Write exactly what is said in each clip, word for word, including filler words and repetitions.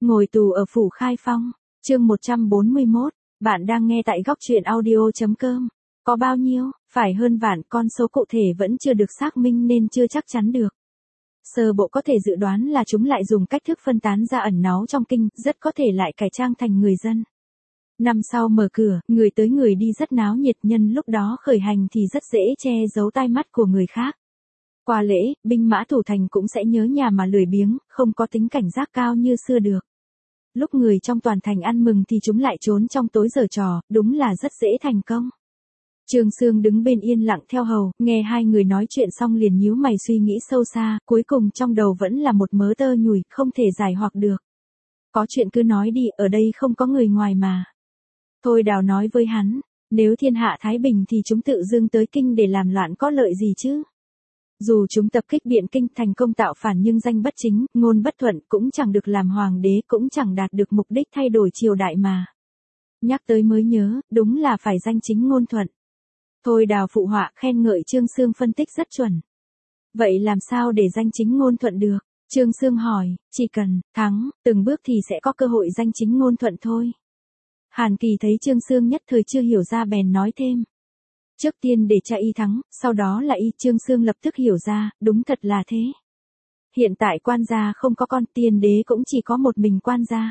Ngồi tù ở phủ Khai Phong, chương một trăm bốn mươi mốt, bạn đang nghe tại góc truyện audio.com. Có bao nhiêu, phải hơn vạn, con số cụ thể vẫn chưa được xác minh nên chưa chắc chắn được. Sơ bộ có thể dự đoán là chúng lại dùng cách thức phân tán ra ẩn náu trong kinh, rất có thể lại cải trang thành người dân. Năm sau mở cửa, người tới người đi rất náo nhiệt, nhân lúc đó khởi hành thì rất dễ che giấu tai mắt của người khác. Qua lễ, binh mã thủ thành cũng sẽ nhớ nhà mà lười biếng, không có tính cảnh giác cao như xưa được. Lúc người trong toàn thành ăn mừng thì chúng lại trốn trong tối giở trò, đúng là rất dễ thành công. Trương Sương đứng bên yên lặng theo hầu, nghe hai người nói chuyện xong liền nhíu mày suy nghĩ sâu xa, cuối cùng trong đầu vẫn là một mớ tơ nhủi, không thể giải hoặc được. Có chuyện cứ nói đi, ở đây không có người ngoài mà. Thôi Đào nói với hắn, nếu thiên hạ thái bình thì chúng tự dưng tới kinh để làm loạn có lợi gì chứ? Dù chúng tập kích Biện Kinh thành công tạo phản nhưng danh bất chính, ngôn bất thuận, cũng chẳng được làm hoàng đế, cũng chẳng đạt được mục đích thay đổi triều đại mà. Nhắc tới mới nhớ, đúng là phải danh chính ngôn thuận. Thôi Đào phụ họa khen ngợi Trương Sương phân tích rất chuẩn. Vậy làm sao để danh chính ngôn thuận được? Trương Sương hỏi, chỉ cần thắng, từng bước thì sẽ có cơ hội danh chính ngôn thuận thôi. Hàn Kỳ thấy Trương Sương nhất thời chưa hiểu ra bèn nói thêm. Trước tiên để cha y thắng, sau đó là y. Trương Sương lập tức hiểu ra, đúng thật là thế. Hiện tại quan gia không có con, tiên đế cũng chỉ có một mình quan gia.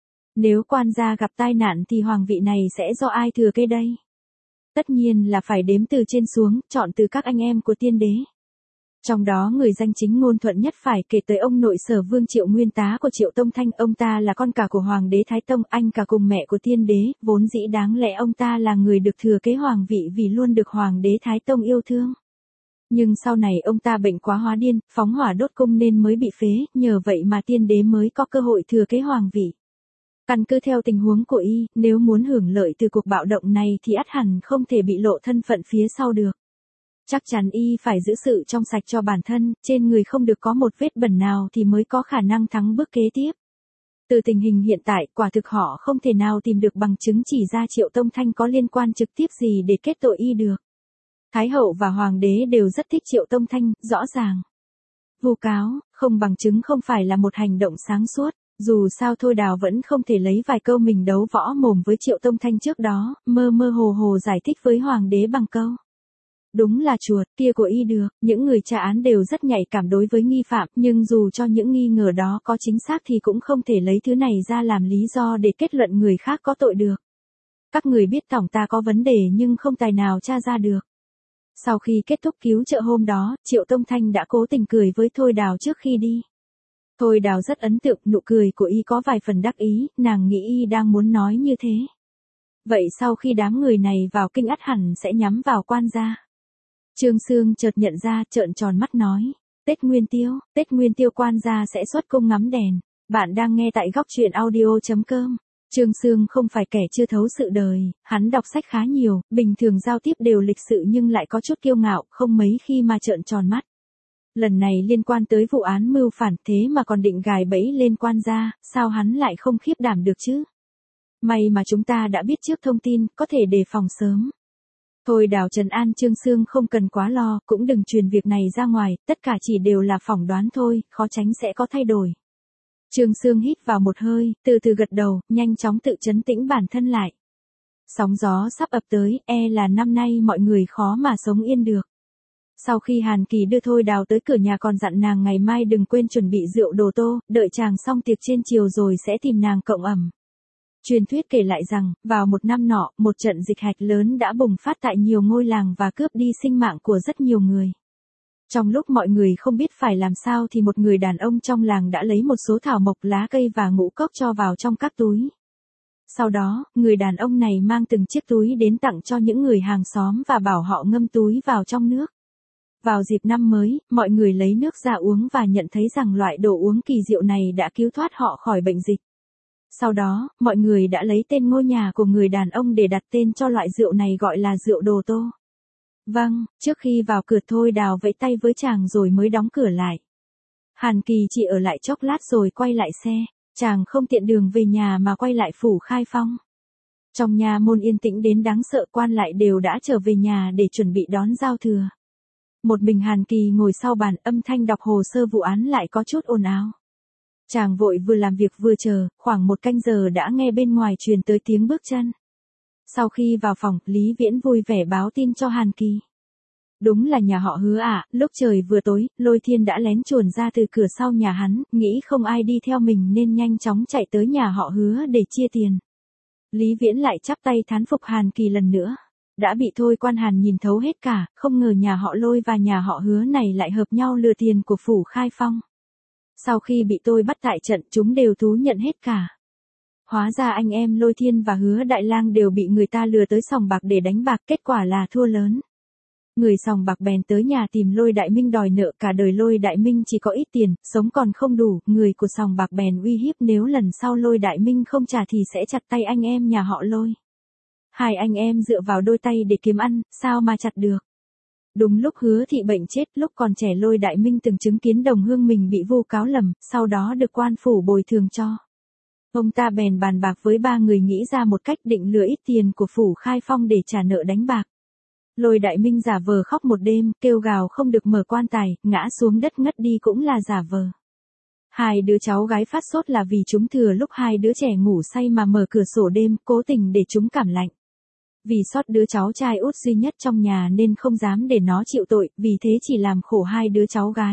Nếu quan gia gặp tai nạn thì hoàng vị này sẽ do ai thừa kế đây? Tất nhiên là phải đếm từ trên xuống, chọn từ các anh em của tiên đế. Trong đó người danh chính ngôn thuận nhất phải kể tới ông nội Sở Vương Triệu Nguyên Tá của Triệu Tông Thanh, ông ta là con cả của Hoàng đế Thái Tông, anh cả cùng mẹ của tiên đế, vốn dĩ đáng lẽ ông ta là người được thừa kế hoàng vị vì luôn được Hoàng đế Thái Tông yêu thương. Nhưng sau này ông ta bệnh quá hóa điên, phóng hỏa đốt cung nên mới bị phế, nhờ vậy mà tiên đế mới có cơ hội thừa kế hoàng vị. Căn cứ theo tình huống của y, nếu muốn hưởng lợi từ cuộc bạo động này thì ắt hẳn không thể bị lộ thân phận phía sau được. Chắc chắn y phải giữ sự trong sạch cho bản thân, trên người không được có một vết bẩn nào thì mới có khả năng thắng bước kế tiếp. Từ tình hình hiện tại, quả thực họ không thể nào tìm được bằng chứng chỉ ra Triệu Tông Thanh có liên quan trực tiếp gì để kết tội y được. Thái hậu và hoàng đế đều rất thích Triệu Tông Thanh, rõ ràng. Vu cáo, không bằng chứng không phải là một hành động sáng suốt. Dù sao Thôi Đào vẫn không thể lấy vài câu mình đấu võ mồm với Triệu Tông Thanh trước đó, mơ mơ hồ hồ giải thích với hoàng đế bằng câu. Đúng là chuột kia của y được, những người tra án đều rất nhạy cảm đối với nghi phạm, nhưng dù cho những nghi ngờ đó có chính xác thì cũng không thể lấy thứ này ra làm lý do để kết luận người khác có tội được. Các người biết tổng ta có vấn đề nhưng không tài nào tra ra được. Sau khi kết thúc cứu trợ hôm đó, Triệu Tông Thanh đã cố tình cười với Thôi Đào trước khi đi. Thôi Đào rất ấn tượng, nụ cười của y có vài phần đắc ý, nàng nghĩ y đang muốn nói như thế. Vậy sau khi đám người này vào kinh ắt hẳn sẽ nhắm vào quan gia. Trương Sương chợt nhận ra, trợn tròn mắt nói, Tết Nguyên Tiêu, Tết Nguyên Tiêu quan gia sẽ xuất cung ngắm đèn. Bạn đang nghe tại góc truyện audio.com. Trương Sương không phải kẻ chưa thấu sự đời, hắn đọc sách khá nhiều, bình thường giao tiếp đều lịch sự nhưng lại có chút kiêu ngạo, không mấy khi mà trợn tròn mắt. Lần này liên quan tới vụ án mưu phản, thế mà còn định gài bẫy lên quan gia, sao hắn lại không khiếp đảm được chứ? May mà chúng ta đã biết trước thông tin, có thể đề phòng sớm. Thôi Đào trấn an Trương Sương không cần quá lo, cũng đừng truyền việc này ra ngoài, tất cả chỉ đều là phỏng đoán thôi, khó tránh sẽ có thay đổi. Trương Sương hít vào một hơi, từ từ gật đầu, nhanh chóng tự trấn tĩnh bản thân lại. Sóng gió sắp ập tới, e là năm nay mọi người khó mà sống yên được. Sau khi Hàn Kỳ đưa Thôi Đào tới cửa nhà còn dặn nàng ngày mai đừng quên chuẩn bị rượu đồ tô, đợi chàng xong tiệc trên chiều rồi sẽ tìm nàng cộng ẩm. Truyền thuyết kể lại rằng, vào một năm nọ, một trận dịch hạch lớn đã bùng phát tại nhiều ngôi làng và cướp đi sinh mạng của rất nhiều người. Trong lúc mọi người không biết phải làm sao thì một người đàn ông trong làng đã lấy một số thảo mộc, lá cây và ngũ cốc cho vào trong các túi. Sau đó, người đàn ông này mang từng chiếc túi đến tặng cho những người hàng xóm và bảo họ ngâm túi vào trong nước. Vào dịp năm mới, mọi người lấy nước ra uống và nhận thấy rằng loại đồ uống kỳ diệu này đã cứu thoát họ khỏi bệnh dịch. Sau đó, mọi người đã lấy tên ngôi nhà của người đàn ông để đặt tên cho loại rượu này gọi là rượu đồ tô. Vâng, trước khi vào cửa Thôi Đào vẫy tay với chàng rồi mới đóng cửa lại. Hàn Kỳ chỉ ở lại chốc lát rồi quay lại xe, chàng không tiện đường về nhà mà quay lại phủ Khai Phong. Trong nhà môn yên tĩnh đến đáng sợ, quan lại đều đã trở về nhà để chuẩn bị đón giao thừa. Một mình Hàn Kỳ ngồi sau bàn, âm thanh đọc hồ sơ vụ án lại có chút ồn ào. Chàng vội vừa làm việc vừa chờ, khoảng một canh giờ đã nghe bên ngoài truyền tới tiếng bước chân. Sau khi vào phòng, Lý Viễn vui vẻ báo tin cho Hàn Kỳ. Đúng là nhà họ Hứa ạ, à, lúc trời vừa tối, Lôi Thiên đã lén chuồn ra từ cửa sau nhà hắn, nghĩ không ai đi theo mình nên nhanh chóng chạy tới nhà họ Hứa để chia tiền. Lý Viễn lại chắp tay thán phục Hàn Kỳ lần nữa. Đã bị Thôi Quan Hàn nhìn thấu hết cả, không ngờ nhà họ Lôi và nhà họ Hứa này lại hợp nhau lừa tiền của Phủ Khai Phong. Sau khi bị tôi bắt tại trận, chúng đều thú nhận hết cả. Hóa ra anh em Lôi Thiên và Hứa Đại Lang đều bị người ta lừa tới sòng bạc để đánh bạc, kết quả là thua lớn. Người sòng bạc bèn tới nhà tìm Lôi Đại Minh đòi nợ, cả đời Lôi Đại Minh chỉ có ít tiền, sống còn không đủ, người của sòng bạc bèn uy hiếp nếu lần sau Lôi Đại Minh không trả thì sẽ chặt tay anh em nhà họ Lôi. Hai anh em dựa vào đôi tay để kiếm ăn, sao mà chặt được. Đúng lúc Hứa Thị bệnh chết, lúc còn trẻ Lôi Đại Minh từng chứng kiến đồng hương mình bị vu cáo lầm, sau đó được quan phủ bồi thường cho. Ông ta bèn bàn bạc với ba người nghĩ ra một cách định lừa ít tiền của Phủ Khai Phong để trả nợ đánh bạc. Lôi Đại Minh giả vờ khóc một đêm, kêu gào không được mở quan tài, ngã xuống đất ngất đi cũng là giả vờ. Hai đứa cháu gái phát sốt là vì chúng thừa lúc hai đứa trẻ ngủ say mà mở cửa sổ đêm, cố tình để chúng cảm lạnh. Vì sót đứa cháu trai út duy nhất trong nhà nên không dám để nó chịu tội, vì thế chỉ làm khổ hai đứa cháu gái.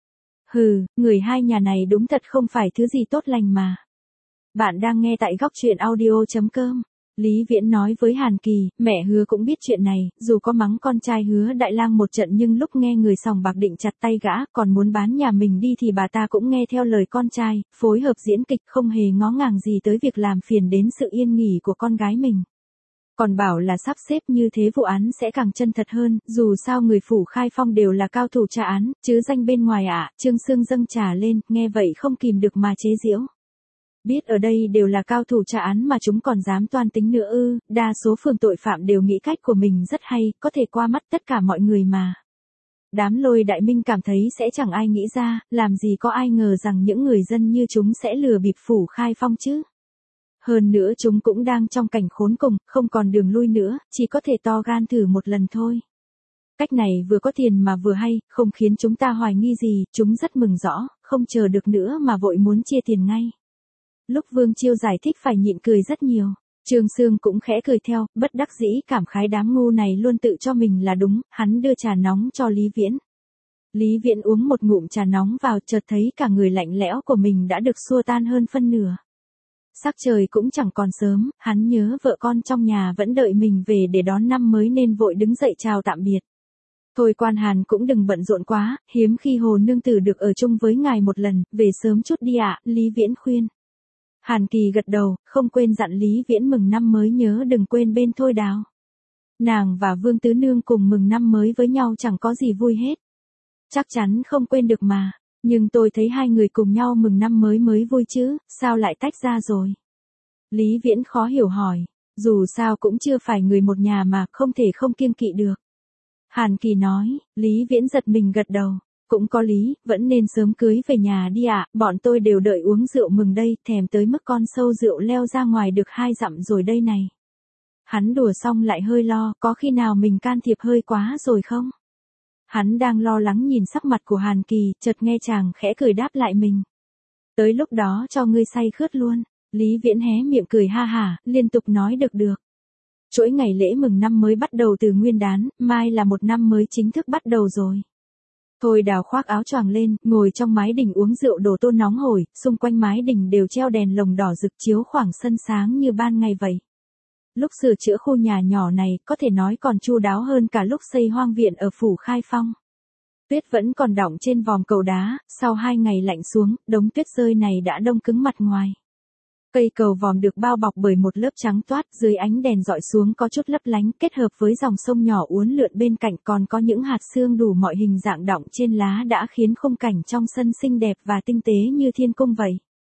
Hừ, người hai nhà này đúng thật không phải thứ gì tốt lành mà. Bạn đang nghe tại góc truyện audio chấm com. Lý Viễn nói với Hàn Kỳ, mẹ Hứa cũng biết chuyện này, dù có mắng con trai Hứa Đại Lang một trận nhưng lúc nghe người sòng bạc định chặt tay gã, còn muốn bán nhà mình đi thì bà ta cũng nghe theo lời con trai, phối hợp diễn kịch không hề ngó ngàng gì tới việc làm phiền đến sự yên nghỉ của con gái mình. Còn bảo là sắp xếp như thế vụ án sẽ càng chân thật hơn, dù sao người Phủ Khai Phong đều là cao thủ tra án, chứ danh bên ngoài ạ, à, Trương Sương dâng trà lên, nghe vậy không kìm được mà chế giễu. Biết ở đây đều là cao thủ tra án mà chúng còn dám toan tính nữa ư, đa số phường tội phạm đều nghĩ cách của mình rất hay, có thể qua mắt tất cả mọi người mà. Đám Lôi Đại Minh cảm thấy sẽ chẳng ai nghĩ ra, làm gì có ai ngờ rằng những người dân như chúng sẽ lừa bịp Phủ Khai Phong chứ. Hơn nữa chúng cũng đang trong cảnh khốn cùng, không còn đường lui nữa, chỉ có thể to gan thử một lần thôi. Cách này vừa có tiền mà vừa hay, không khiến chúng ta hoài nghi gì, chúng rất mừng rõ, không chờ được nữa mà vội muốn chia tiền ngay. Lúc Vương Chiêu giải thích phải nhịn cười rất nhiều, Trương Sương cũng khẽ cười theo, bất đắc dĩ cảm khái đám ngu này luôn tự cho mình là đúng, hắn đưa trà nóng cho Lý Viễn. Lý Viễn uống một ngụm trà nóng vào, chợt thấy cả người lạnh lẽo của mình đã được xua tan hơn phân nửa. Sắc trời cũng chẳng còn sớm, hắn nhớ vợ con trong nhà vẫn đợi mình về để đón năm mới nên vội đứng dậy chào tạm biệt. Thôi Quan Hàn cũng đừng bận rộn quá, hiếm khi Hồ nương tử được ở chung với ngài một lần, về sớm chút đi ạ, Lý Viễn khuyên. Hàn Kỳ gật đầu, không quên dặn Lý Viễn mừng năm mới nhớ đừng quên bên Thôi Đào. Nàng và Vương Tứ Nương cùng mừng năm mới với nhau chẳng có gì vui hết. Chắc chắn không quên được mà. Nhưng tôi thấy hai người cùng nhau mừng năm mới mới vui chứ, sao lại tách ra rồi? Lý Viễn khó hiểu hỏi, dù sao cũng chưa phải người một nhà mà, không thể không kiêng kỵ được. Hàn Kỳ nói, Lý Viễn giật mình gật đầu, cũng có lý, vẫn nên sớm cưới về nhà đi ạ, bọn tôi đều đợi uống rượu mừng đây, thèm tới mức con sâu rượu leo ra ngoài được hai dặm rồi đây này. Hắn đùa xong lại hơi lo, có khi nào mình can thiệp hơi quá rồi không? Hắn đang lo lắng nhìn sắc mặt của Hàn Kỳ, chợt nghe chàng khẽ cười đáp lại mình. Tới lúc đó cho ngươi say khướt luôn. Lý Viễn hé miệng cười ha hả, liên tục nói được được. Chuỗi ngày lễ mừng năm mới bắt đầu từ Nguyên Đán, mai là một năm mới chính thức bắt đầu rồi. Thôi Đào khoác áo choàng lên, ngồi trong mái đình uống rượu đồ tô nóng hổi, xung quanh mái đình đều treo đèn lồng đỏ rực chiếu khoảng sân sáng như ban ngày vậy. Lúc sửa chữa khu nhà nhỏ này, có thể nói còn chu đáo hơn cả lúc xây hoang viện ở Phủ Khai Phong. Tuyết vẫn còn đọng trên vòm cầu đá, sau hai ngày lạnh xuống, đống tuyết rơi này đã đông cứng mặt ngoài. Cây cầu vòm được bao bọc bởi một lớp trắng toát, dưới ánh đèn dọi xuống có chút lấp lánh, kết hợp với dòng sông nhỏ uốn lượn bên cạnh còn có những hạt sương đủ mọi hình dạng đọng trên lá đã khiến khung cảnh trong sân xinh đẹp và tinh tế như thiên cung vậy.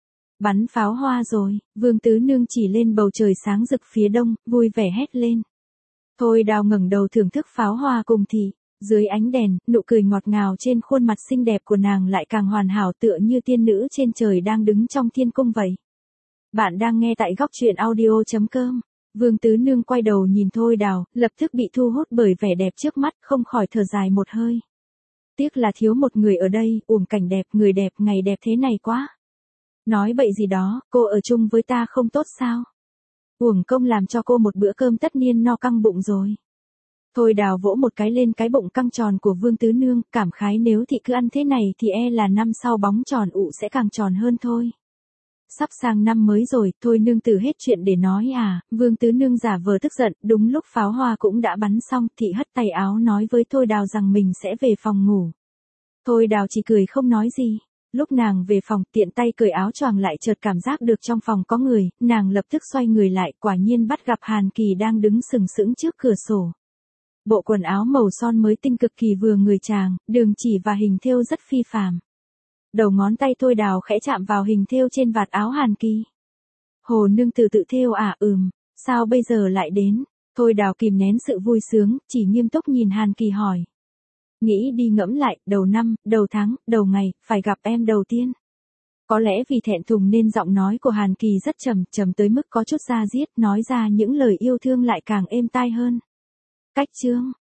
Bắn pháo hoa rồi, Vương Tứ Nương chỉ lên bầu trời sáng rực phía đông, vui vẻ hét lên. Thôi Đào ngẩng đầu thưởng thức pháo hoa cùng thì, dưới ánh đèn, nụ cười ngọt ngào trên khuôn mặt xinh đẹp của nàng lại càng hoàn hảo tựa như tiên nữ trên trời đang đứng trong thiên cung vậy. Bạn đang nghe tại góc truyện audio chấm com. Vương Tứ Nương quay đầu nhìn Thôi Đào, lập tức bị thu hút bởi vẻ đẹp trước mắt, không khỏi thở dài một hơi. Tiếc là thiếu một người ở đây, uổng cảnh đẹp, người đẹp, ngày đẹp thế này quá. Nói bậy gì đó, cô ở chung với ta không tốt sao? Uổng công làm cho cô một bữa cơm tất niên no căng bụng rồi. Thôi Đào vỗ một cái lên cái bụng căng tròn của Vương Tứ Nương, cảm khái nếu thị cứ ăn thế này thì e là năm sau bóng tròn ụ sẽ càng tròn hơn thôi. Sắp sang năm mới rồi, thôi nương tử hết chuyện để nói à, Vương Tứ Nương giả vờ tức giận, đúng lúc pháo hoa cũng đã bắn xong, thị hất tay áo nói với Thôi Đào rằng mình sẽ về phòng ngủ. Thôi Đào chỉ cười không nói gì. Lúc nàng về phòng, tiện tay cởi áo choàng lại chợt cảm giác được trong phòng có người, nàng lập tức xoay người lại, quả nhiên bắt gặp Hàn Kỳ đang đứng sừng sững trước cửa sổ. Bộ quần áo màu son mới tinh cực kỳ vừa người chàng, đường chỉ và hình thêu rất phi phàm. Đầu ngón tay Thôi Đào khẽ chạm vào hình thêu trên vạt áo Hàn Kỳ. Hồ nương tử tự thêu à, ừm, sao bây giờ lại đến? Thôi Đào kìm nén sự vui sướng, chỉ nghiêm túc nhìn Hàn Kỳ hỏi. Nghĩ đi ngẫm lại, đầu năm, đầu tháng, đầu ngày, phải gặp em đầu tiên. Có lẽ vì thẹn thùng nên giọng nói của Hàn Kỳ rất trầm, trầm tới mức có chút da diết, nói ra những lời yêu thương lại càng êm tai hơn. Cách chương